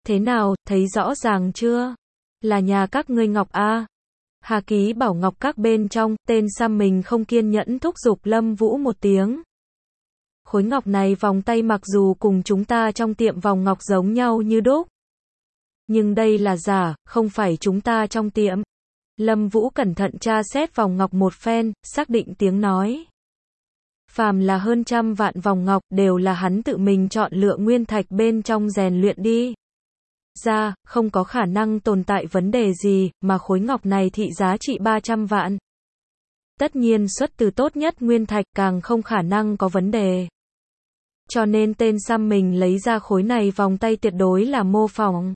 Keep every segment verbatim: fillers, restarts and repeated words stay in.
Thế nào, thấy rõ ràng chưa? Là nhà các ngươi ngọc a. Hà Ký bảo ngọc các bên trong, tên xăm mình không kiên nhẫn thúc giục Lâm Vũ một tiếng. Khối ngọc này vòng tay mặc dù cùng chúng ta trong tiệm vòng ngọc giống nhau như đúc. Nhưng đây là giả, không phải chúng ta trong tiệm. Lâm Vũ cẩn thận tra xét vòng ngọc một phen, xác định tiếng nói. Phàm là hơn trăm vạn vòng ngọc, đều là hắn tự mình chọn lựa nguyên thạch bên trong rèn luyện đi ra, không có khả năng tồn tại vấn đề gì, mà khối ngọc này thị giá trị ba trăm vạn. Tất nhiên xuất từ tốt nhất nguyên thạch, càng không khả năng có vấn đề. Cho nên tên xăm mình lấy ra khối này vòng tay tuyệt đối là mô phỏng.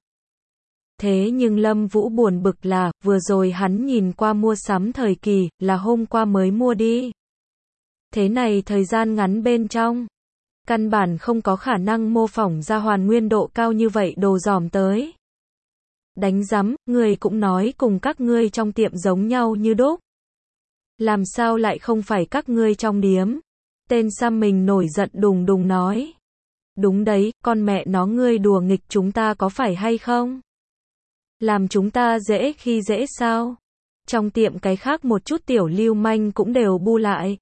Thế nhưng Lâm Vũ buồn bực là, vừa rồi hắn nhìn qua mua sắm thời kỳ, là hôm qua mới mua đi. Thế này thời gian ngắn bên trong, căn bản không có khả năng mô phỏng ra hoàn nguyên độ cao như vậy đồ dỏm tới. Đánh rắm, người cũng nói cùng các ngươi trong tiệm giống nhau như đúc. Làm sao lại không phải các ngươi trong điếm? Tên xăm mình nổi giận đùng đùng nói. Đúng đấy, con mẹ nó ngươi đùa nghịch chúng ta có phải hay không? Làm chúng ta dễ khi dễ sao? Trong tiệm cái khác một chút tiểu lưu manh cũng đều bu lại.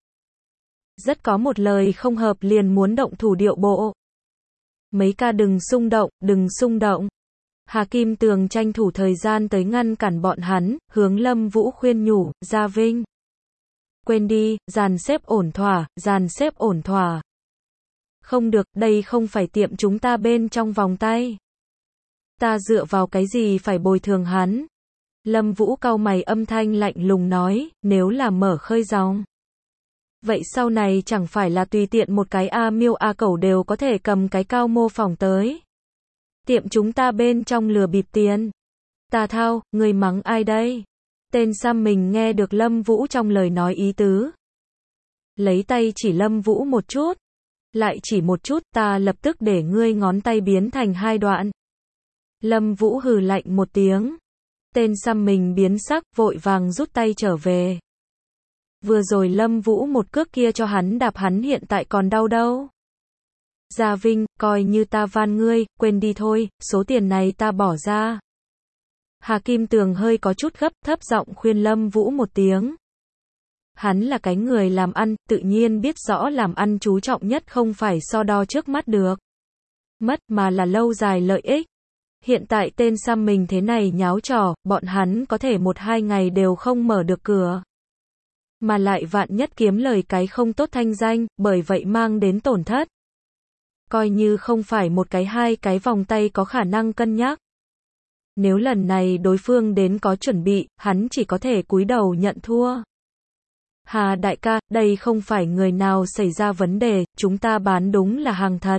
Rất có một lời không hợp liền muốn động thủ điệu bộ. Mấy ca đừng xung động, đừng xung động. Hà Kim Tường tranh thủ thời gian tới ngăn cản bọn hắn, hướng Lâm Vũ khuyên nhủ, Gia Vinh. Quên đi, dàn xếp ổn thỏa, dàn xếp ổn thỏa. Không được, đây không phải tiệm chúng ta bên trong vòng tay. Ta dựa vào cái gì phải bồi thường hắn? Lâm Vũ cau mày âm thanh lạnh lùng nói, nếu là mở khơi dòng. Vậy sau này chẳng phải là tùy tiện một cái A miêu A cẩu đều có thể cầm cái cao mô phỏng tới. Tiệm chúng ta bên trong lừa bịp tiền. Ta thao, người mắng ai đây? Tên xăm mình nghe được Lâm Vũ trong lời nói ý tứ. Lấy tay chỉ Lâm Vũ một chút. Lại chỉ một chút, ta lập tức để ngươi ngón tay biến thành hai đoạn. Lâm Vũ hừ lạnh một tiếng. Tên xăm mình biến sắc, vội vàng rút tay trở về. Vừa rồi Lâm Vũ một cước kia cho hắn đạp hắn hiện tại còn đau đâu. Gia Vinh, coi như ta van ngươi, quên đi thôi, số tiền này ta bỏ ra. Hà Kim Tường hơi có chút gấp, thấp giọng khuyên Lâm Vũ một tiếng. Hắn là cái người làm ăn, tự nhiên biết rõ làm ăn chú trọng nhất không phải so đo trước mắt được. Mất mà là lâu dài lợi ích. Hiện tại tên xăm mình thế này nháo trò, bọn hắn có thể một hai ngày đều không mở được cửa. Mà lại vạn nhất kiếm lời cái không tốt thanh danh, bởi vậy mang đến tổn thất. Coi như không phải một cái hai cái vòng tay có khả năng cân nhắc. Nếu lần này đối phương đến có chuẩn bị, hắn chỉ có thể cúi đầu nhận thua. Hà đại ca, đây không phải người nào xảy ra vấn đề, chúng ta bán đúng là hàng thật.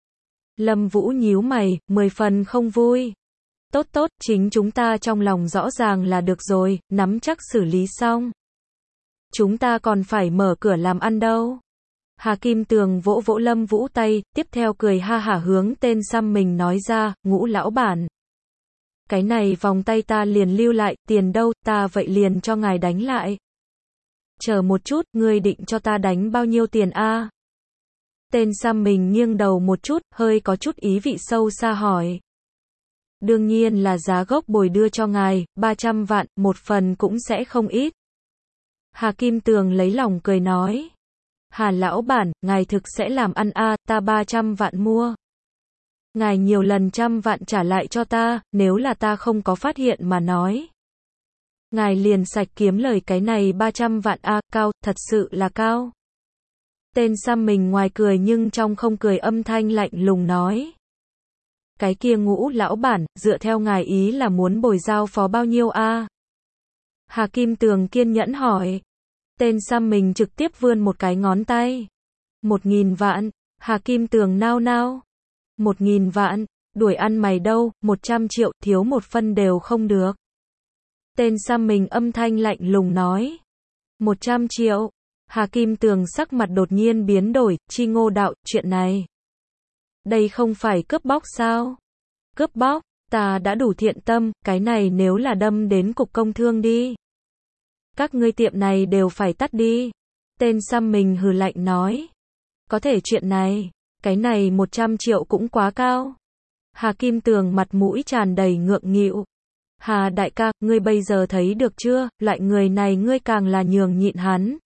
Lâm Vũ nhíu mày, mười phần không vui. Tốt tốt, chính chúng ta trong lòng rõ ràng là được rồi, nắm chắc xử lý xong. Chúng ta còn phải mở cửa làm ăn đâu. Hà Kim Tường vỗ vỗ Lâm Vũ tay, tiếp theo cười ha hả hướng tên xăm mình nói ra, Ngũ lão bản. Cái này vòng tay ta liền lưu lại, tiền đâu, ta vậy liền cho ngài đánh lại. Chờ một chút, ngươi định cho ta đánh bao nhiêu tiền a? Tên xăm mình nghiêng đầu một chút, hơi có chút ý vị sâu xa hỏi. Đương nhiên là giá gốc bồi đưa cho ngài, ba trăm vạn, một phần cũng sẽ không ít. Hà Kim Tường lấy lòng cười nói. Hà lão bản, ngài thực sẽ làm ăn a, ta ba trăm vạn mua. Ngài nhiều lần trăm vạn trả lại cho ta, nếu là ta không có phát hiện mà nói. Ngài liền sạch kiếm lời cái này ba trăm vạn a, cao, thật sự là cao. Tên xăm mình ngoài cười nhưng trong không cười âm thanh lạnh lùng nói. Cái kia Ngũ lão bản, dựa theo ngài ý là muốn bồi giao phó bao nhiêu a? Hà Kim Tường kiên nhẫn hỏi. Tên xăm mình trực tiếp vươn một cái ngón tay. Một nghìn vạn. Hà Kim Tường nao nao. Một nghìn vạn. Đuổi ăn mày đâu, một trăm triệu, thiếu một phân đều không được. Tên xăm mình âm thanh lạnh lùng nói. Một trăm triệu. Hà Kim Tường sắc mặt đột nhiên biến đổi, Chi Ngô đạo, chuyện này. Đây không phải cướp bóc sao? Cướp bóc, ta đã đủ thiện tâm, cái này nếu là đâm đến cục công thương đi. Các ngươi tiệm này đều phải tắt đi. Tên xăm mình hừ lạnh nói. Có thể chuyện này, cái này một trăm triệu cũng quá cao. Hà Kim Tường mặt mũi tràn đầy ngượng nghịu. Hà đại ca, ngươi bây giờ thấy được chưa, loại người này ngươi càng là nhường nhịn hắn.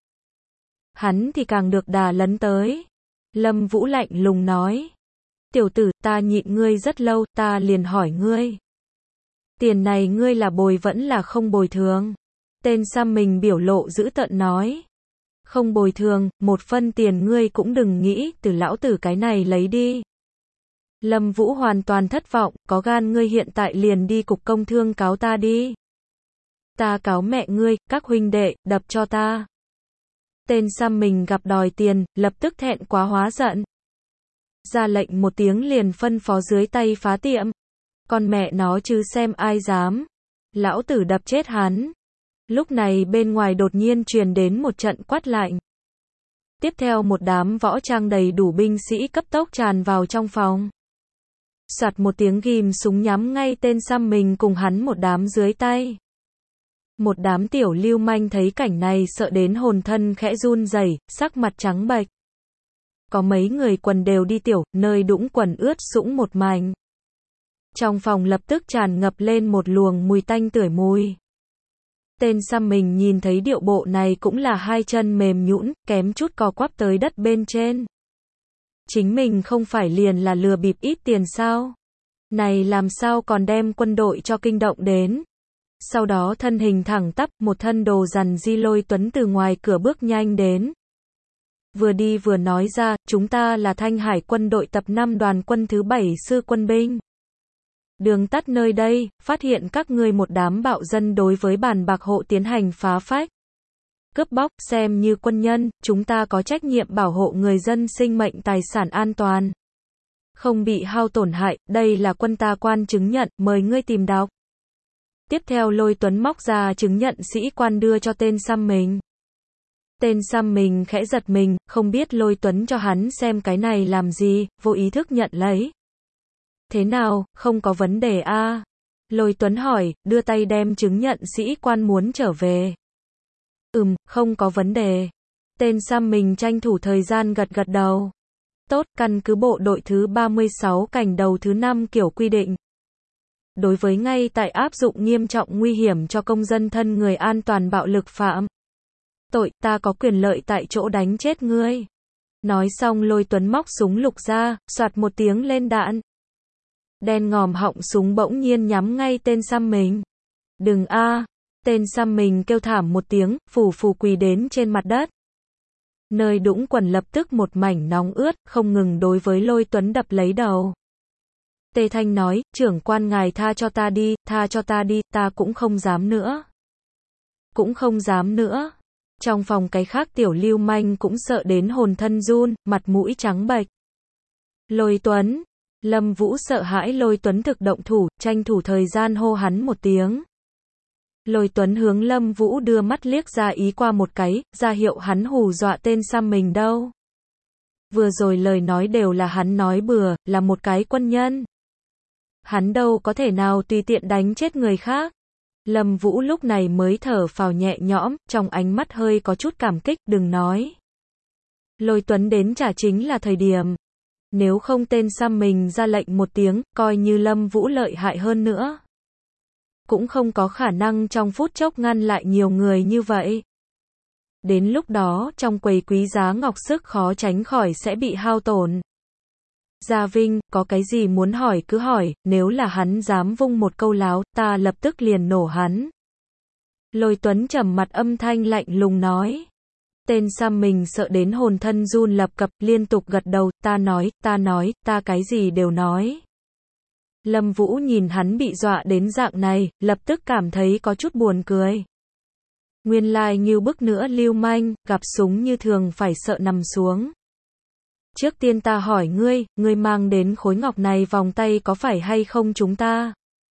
Hắn thì càng được đà lấn tới. Lâm Vũ lạnh lùng nói. Tiểu tử, ta nhịn ngươi rất lâu, ta liền hỏi ngươi. Tiền này ngươi là bồi vẫn là không bồi thường? Tên xăm mình biểu lộ dữ tợn nói. Không bồi thường, một phân tiền ngươi cũng đừng nghĩ, từ lão tử cái này lấy đi. Lâm Vũ hoàn toàn thất vọng, có gan ngươi hiện tại liền đi cục công thương cáo ta đi. Ta cáo mẹ ngươi, các huynh đệ, đập cho ta. Tên xăm mình gặp đòi tiền, lập tức thẹn quá hóa giận. Ra lệnh một tiếng liền phân phó dưới tay phá tiệm. Con mẹ nó chứ xem ai dám. Lão tử đập chết hắn. Lúc này bên ngoài đột nhiên truyền đến một trận quát lạnh. Tiếp theo một đám võ trang đầy đủ binh sĩ cấp tốc tràn vào trong phòng. Soạt một tiếng ghim súng nhắm ngay tên xăm mình cùng hắn một đám dưới tay. Một đám tiểu lưu manh thấy cảnh này sợ đến hồn thân khẽ run rẩy, sắc mặt trắng bệch. Có mấy người quần đều đi tiểu, nơi đũng quần ướt sũng một mảnh. Trong phòng lập tức tràn ngập lên một luồng mùi tanh tưởi mùi. Tên xăm mình nhìn thấy điệu bộ này cũng là hai chân mềm nhũn, kém chút co quắp tới đất bên trên. Chính mình không phải liền là lừa bịp ít tiền sao? Này làm sao còn đem quân đội cho kinh động đến? Sau đó thân hình thẳng tắp, một thân đồ rằn di Lôi Tuấn từ ngoài cửa bước nhanh đến. Vừa đi vừa nói ra, chúng ta là Thanh Hải quân đội tập năm đoàn quân thứ bảy sư quân binh. Đường tắt nơi đây, phát hiện các ngươi một đám bạo dân đối với bàn bạc hộ tiến hành phá phách. Cướp bóc, xem như quân nhân, chúng ta có trách nhiệm bảo hộ người dân sinh mệnh tài sản an toàn. Không bị hao tổn hại, đây là quân ta quan chứng nhận, mời ngươi tìm đọc. Tiếp theo Lôi Tuấn móc ra chứng nhận sĩ quan đưa cho tên xăm mình. Tên xăm mình khẽ giật mình, không biết Lôi Tuấn cho hắn xem cái này làm gì, vô ý thức nhận lấy. Thế nào, không có vấn đề a? À? Lôi Tuấn hỏi, đưa tay đem chứng nhận sĩ quan muốn trở về. Ừm, không có vấn đề. Tên xăm mình tranh thủ thời gian gật gật đầu. Tốt, căn cứ bộ đội thứ ba mươi sáu cảnh đầu thứ năm kiểu quy định. Đối với ngay tại áp dụng nghiêm trọng nguy hiểm cho công dân thân người an toàn bạo lực phạm. Tội, ta có quyền lợi tại chỗ đánh chết ngươi. Nói xong Lôi Tuấn móc súng lục ra, soạt một tiếng lên đạn. Đen ngòm họng súng bỗng nhiên nhắm ngay tên xăm mình. Đừng a! À. Tên xăm mình kêu thảm một tiếng, phù phù quỳ đến trên mặt đất. Nơi đũng quần lập tức một mảnh nóng ướt, không ngừng đối với Lôi Tuấn đập lấy đầu. Tề Thanh nói, trưởng quan ngài tha cho ta đi, tha cho ta đi, ta cũng không dám nữa. Cũng không dám nữa. Trong phòng cái khác tiểu lưu manh cũng sợ đến hồn thân run, mặt mũi trắng bệch. Lôi Tuấn. Lâm Vũ sợ hãi Lôi Tuấn thực động thủ, tranh thủ thời gian hô hắn một tiếng. Lôi Tuấn hướng Lâm Vũ đưa mắt liếc ra ý qua một cái, ra hiệu hắn hù dọa tên xăm mình đâu. Vừa rồi lời nói đều là hắn nói bừa, là một cái quân nhân. Hắn đâu có thể nào tùy tiện đánh chết người khác. Lâm Vũ lúc này mới thở phào nhẹ nhõm, trong ánh mắt hơi có chút cảm kích, đừng nói. Lôi Tuấn đến trả chính là thời điểm. Nếu không tên xăm mình ra lệnh một tiếng, coi như Lâm Vũ lợi hại hơn nữa. Cũng không có khả năng trong phút chốc ngăn lại nhiều người như vậy. Đến lúc đó, trong quầy quý giá ngọc sức khó tránh khỏi sẽ bị hao tổn. Gia Vinh, có cái gì muốn hỏi cứ hỏi, nếu là hắn dám vung một câu láo, ta lập tức liền nổ hắn. Lôi Tuấn trầm mặt âm thanh lạnh lùng nói. Tên xăm mình sợ đến hồn thân run lập cập, liên tục gật đầu, ta nói, ta nói, ta cái gì đều nói. Lâm Vũ nhìn hắn bị dọa đến dạng này, lập tức cảm thấy có chút buồn cười. Nguyên lai như bức nữa lưu manh, gặp súng như thường phải sợ nằm xuống. Trước tiên ta hỏi ngươi, ngươi mang đến khối ngọc này vòng tay có phải hay không chúng ta?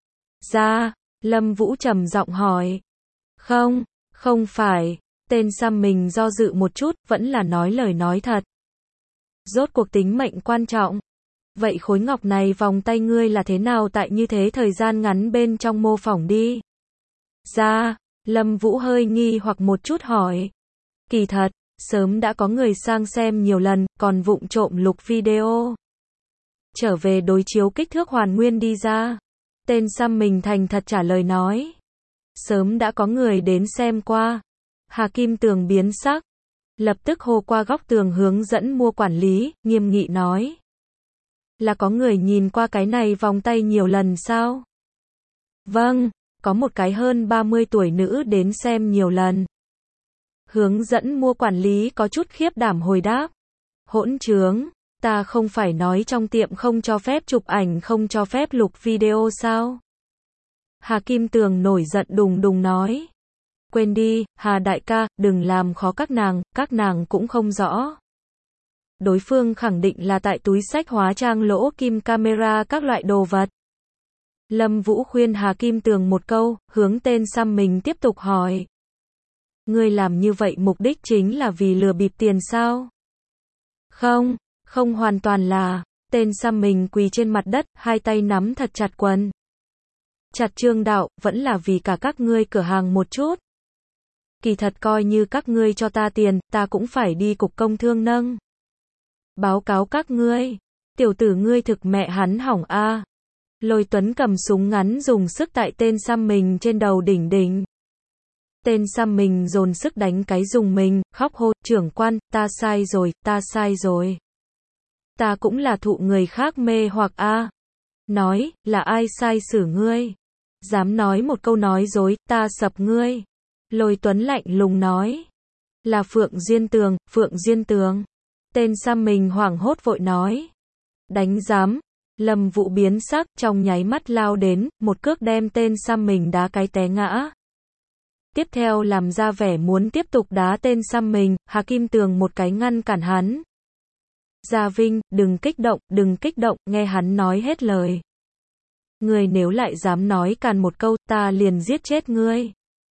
Ra, Lâm Vũ trầm giọng hỏi. Không, không phải. Tên xăm mình do dự một chút, vẫn là nói lời nói thật. Rốt cuộc tính mệnh quan trọng. Vậy khối ngọc này vòng tay ngươi là thế nào tại như thế thời gian ngắn bên trong mô phỏng đi? Ra, Lâm Vũ hơi nghi hoặc một chút hỏi. Kỳ thật, sớm đã có người sang xem nhiều lần, còn vụng trộm lục video. trở về đối chiếu kích thước hoàn nguyên đi ra. Tên xăm mình thành thật trả lời nói. Sớm đã có người đến xem qua. Hà Kim Tường biến sắc. Lập tức hô qua góc tường hướng dẫn mua quản lý, nghiêm nghị nói. Là có người nhìn qua cái này vòng tay nhiều lần sao? Vâng, có một cái hơn ba mươi tuổi nữ đến xem nhiều lần. Hướng dẫn mua quản lý có chút khiếp đảm hồi đáp. Hỗn trướng, ta không phải nói trong tiệm không cho phép chụp ảnh, không cho phép lục video sao? Hà Kim Tường nổi giận đùng đùng nói. Quên đi, Hà đại ca, đừng làm khó các nàng, các nàng cũng không rõ. Đối phương khẳng định là tại túi xách hóa trang lỗ kim camera các loại đồ vật. Lâm Vũ khuyên Hà Kim Tường một câu, hướng tên xăm mình tiếp tục hỏi. Ngươi làm như vậy mục đích chính là vì lừa bịp tiền sao? Không, không hoàn toàn là. Tên xăm mình quỳ trên mặt đất, hai tay nắm thật chặt quần. Chặt Trương đạo, vẫn là vì cả các ngươi cửa hàng một chút. Kỳ thật coi như các ngươi cho ta tiền, ta cũng phải đi cục công thương nâng. Báo cáo các ngươi. Tiểu tử ngươi thực mẹ hắn hỏng a. À. Lôi Tuấn cầm súng ngắn dùng sức tại tên xăm mình trên đầu đỉnh đỉnh. Tên xăm mình dồn sức đánh cái dùng mình, khóc hô, trưởng quan, ta sai rồi, ta sai rồi. Ta cũng là thụ người khác mê hoặc a. À. Nói, là ai sai xử ngươi? Dám nói một câu nói dối, ta sập ngươi. Lôi Tuấn lạnh lùng nói. Là Phượng Diên Tường, Phượng Diên Tường. Tên xăm mình hoảng hốt vội nói. Đánh giám. Lâm Vũ biến sắc, trong nháy mắt lao đến, một cước đem tên xăm mình đá cái té ngã. Tiếp theo làm ra vẻ muốn tiếp tục đá tên xăm mình, Hà Kim Tường một cái ngăn cản hắn. Gia Vinh, đừng kích động, đừng kích động, nghe hắn nói hết lời. Ngươi nếu lại dám nói càn một câu, ta liền giết chết ngươi.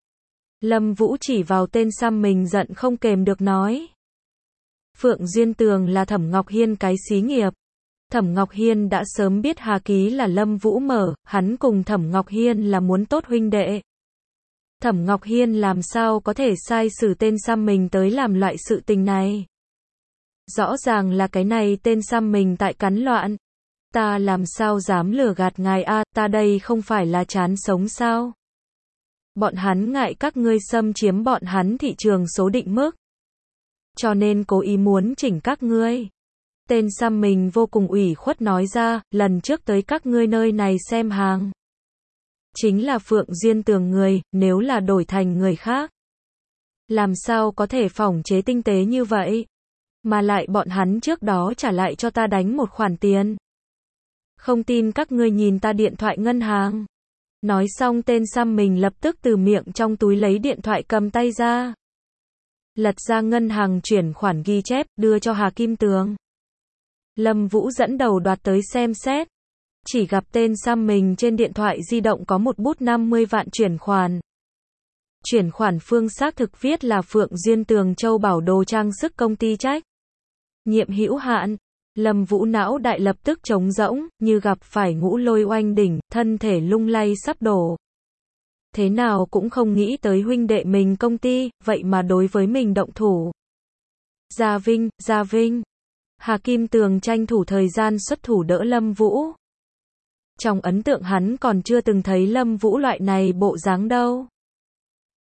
Lâm Vũ chỉ vào tên xăm mình giận không kềm được nói. Phượng Diên Tường là Thẩm Ngọc Hiên cái xí nghiệp. Thẩm Ngọc Hiên đã sớm biết Hà Ký là Lâm Vũ mở, hắn cùng Thẩm Ngọc Hiên là muốn tốt huynh đệ. Thẩm Ngọc Hiên làm sao có thể sai xử tên xăm mình tới làm loại sự tình này. Rõ ràng là cái này tên xăm mình tại cắn loạn. Ta làm sao dám lừa gạt ngài a, ta đây không phải là chán sống sao? Bọn hắn ngại các ngươi xâm chiếm bọn hắn thị trường số định mức. Cho nên cố ý muốn chỉnh các ngươi. Tên xăm mình vô cùng ủy khuất nói ra, lần trước tới các ngươi nơi này xem hàng. Chính là Phượng Diên Tường người, nếu là đổi thành người khác. Làm sao có thể phỏng chế tinh tế như vậy? Mà lại bọn hắn trước đó trả lại cho ta đánh một khoản tiền. Không tin các ngươi nhìn ta điện thoại ngân hàng. Nói xong tên xăm mình lập tức từ miệng trong túi lấy điện thoại cầm tay ra. Lật ra ngân hàng chuyển khoản ghi chép, đưa cho Hà Kim Tường. Lâm Vũ dẫn đầu đoạt tới xem xét. Chỉ gặp tên xăm mình trên điện thoại di động có một bút năm mươi vạn chuyển khoản. Chuyển khoản phương xác thực viết là Phượng Diên Tường Châu Bảo Đồ trang sức công ty trách nhiệm hữu hạn. Lâm Vũ não đại lập tức trống rỗng, như gặp phải ngũ lôi oanh đỉnh, thân thể lung lay sắp đổ. Thế nào cũng không nghĩ tới huynh đệ mình công ty, vậy mà đối với mình động thủ. Gia Vinh, Gia Vinh. Hà Kim Tường tranh thủ thời gian xuất thủ đỡ Lâm Vũ. Trong ấn tượng hắn còn chưa từng thấy Lâm Vũ loại này bộ dáng đâu.